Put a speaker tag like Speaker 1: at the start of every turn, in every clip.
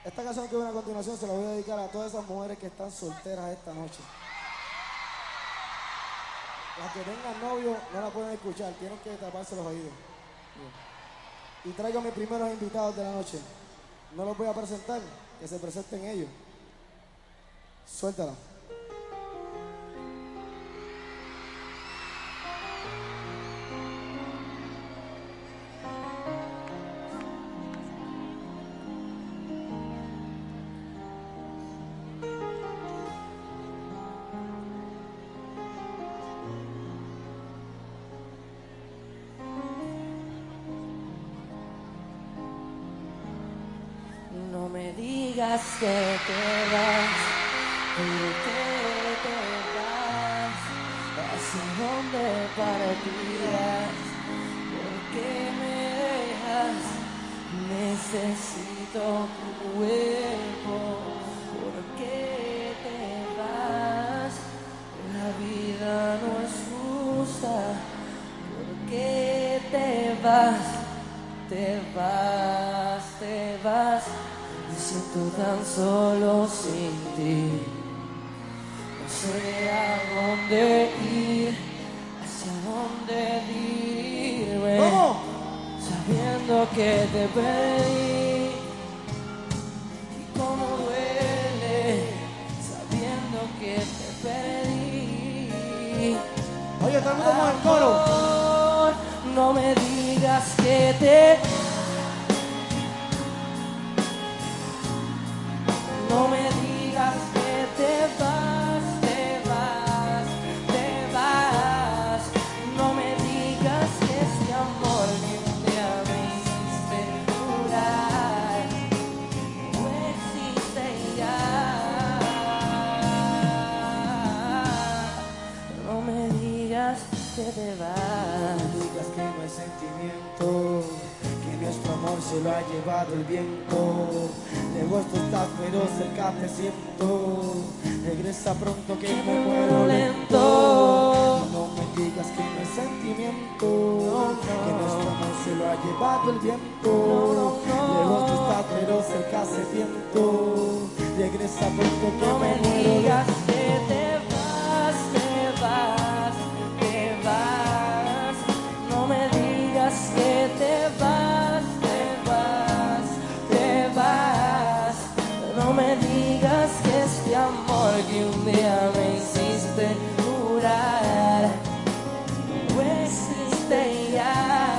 Speaker 1: Esta canción que viene a continuación se la voy a dedicar a todas esas mujeres que están solteras esta noche. Las que tengan novio no la pueden escuchar, tienen que taparse los oídos. Y traigo a mis primeros invitados de la noche. No los voy a presentar, que se presenten ellos. Suéltala.
Speaker 2: No me digas que te vas, que te vas, hacia dónde partirás, ¿por qué me dejas? Necesito tu cuerpo, ¿por qué te vas? La vida no es justa, ¿por qué te vas? Te vas, te vas. Me siento tan solo sin ti. No sé a dónde ir, hacia dónde dirigirme.
Speaker 1: ¿Cómo?
Speaker 2: Sabiendo que te perdí. Y cómo duele, sabiendo que te perdí.
Speaker 1: Oye, todo el mundo con el coro.
Speaker 2: Amor, no me digas que te... No me digas que te vas, te vas, te vas. No me digas que ese amor que un día me hiciste jurar no existe ya. No me digas que te vas.
Speaker 1: No digas que no hay sentimiento, que nuestro amor se lo ha llevado el viento. Lejos tú estás pero cerca te siento. Regresa pronto que me muero lento. No me digas que no hay sentimiento, que nuestro amor se lo ha llevado el viento. Lejos tú estás pero cerca se siento. Regresa pronto que
Speaker 2: No
Speaker 1: me
Speaker 2: me
Speaker 1: muero
Speaker 2: digas
Speaker 1: lento.
Speaker 2: que te vas, te vas, te vas. No me digas que te vas, te vas, te vas. No me digas que este amor que un día me hiciste jurar no existe ya.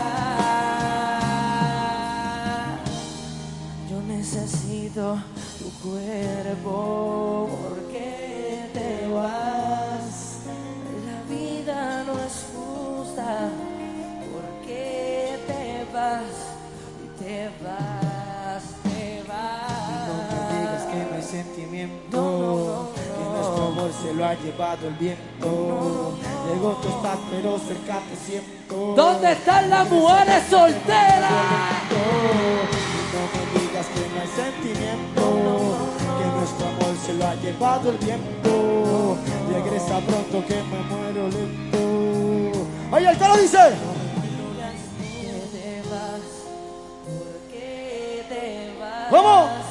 Speaker 2: Yo necesito tu cuerpo, ¿por qué te vas? La vida no es justa, ¿por qué te vas? Y te vas, te vas.
Speaker 1: No me digas que no hay sentimiento,
Speaker 2: No.
Speaker 1: que nuestro amor se lo ha llevado el viento. Lejos tú estás pero cerca te siento.
Speaker 2: ¿Dónde están las mujeres solteras?
Speaker 1: No me digas que no hay sentimiento, que nuestro amor se lo ha llevado el viento. Regresa pronto que me muero lento. Oye, el coro dice.
Speaker 2: No me digas que te vas, ¿por qué te vas?
Speaker 1: ¿Cómo?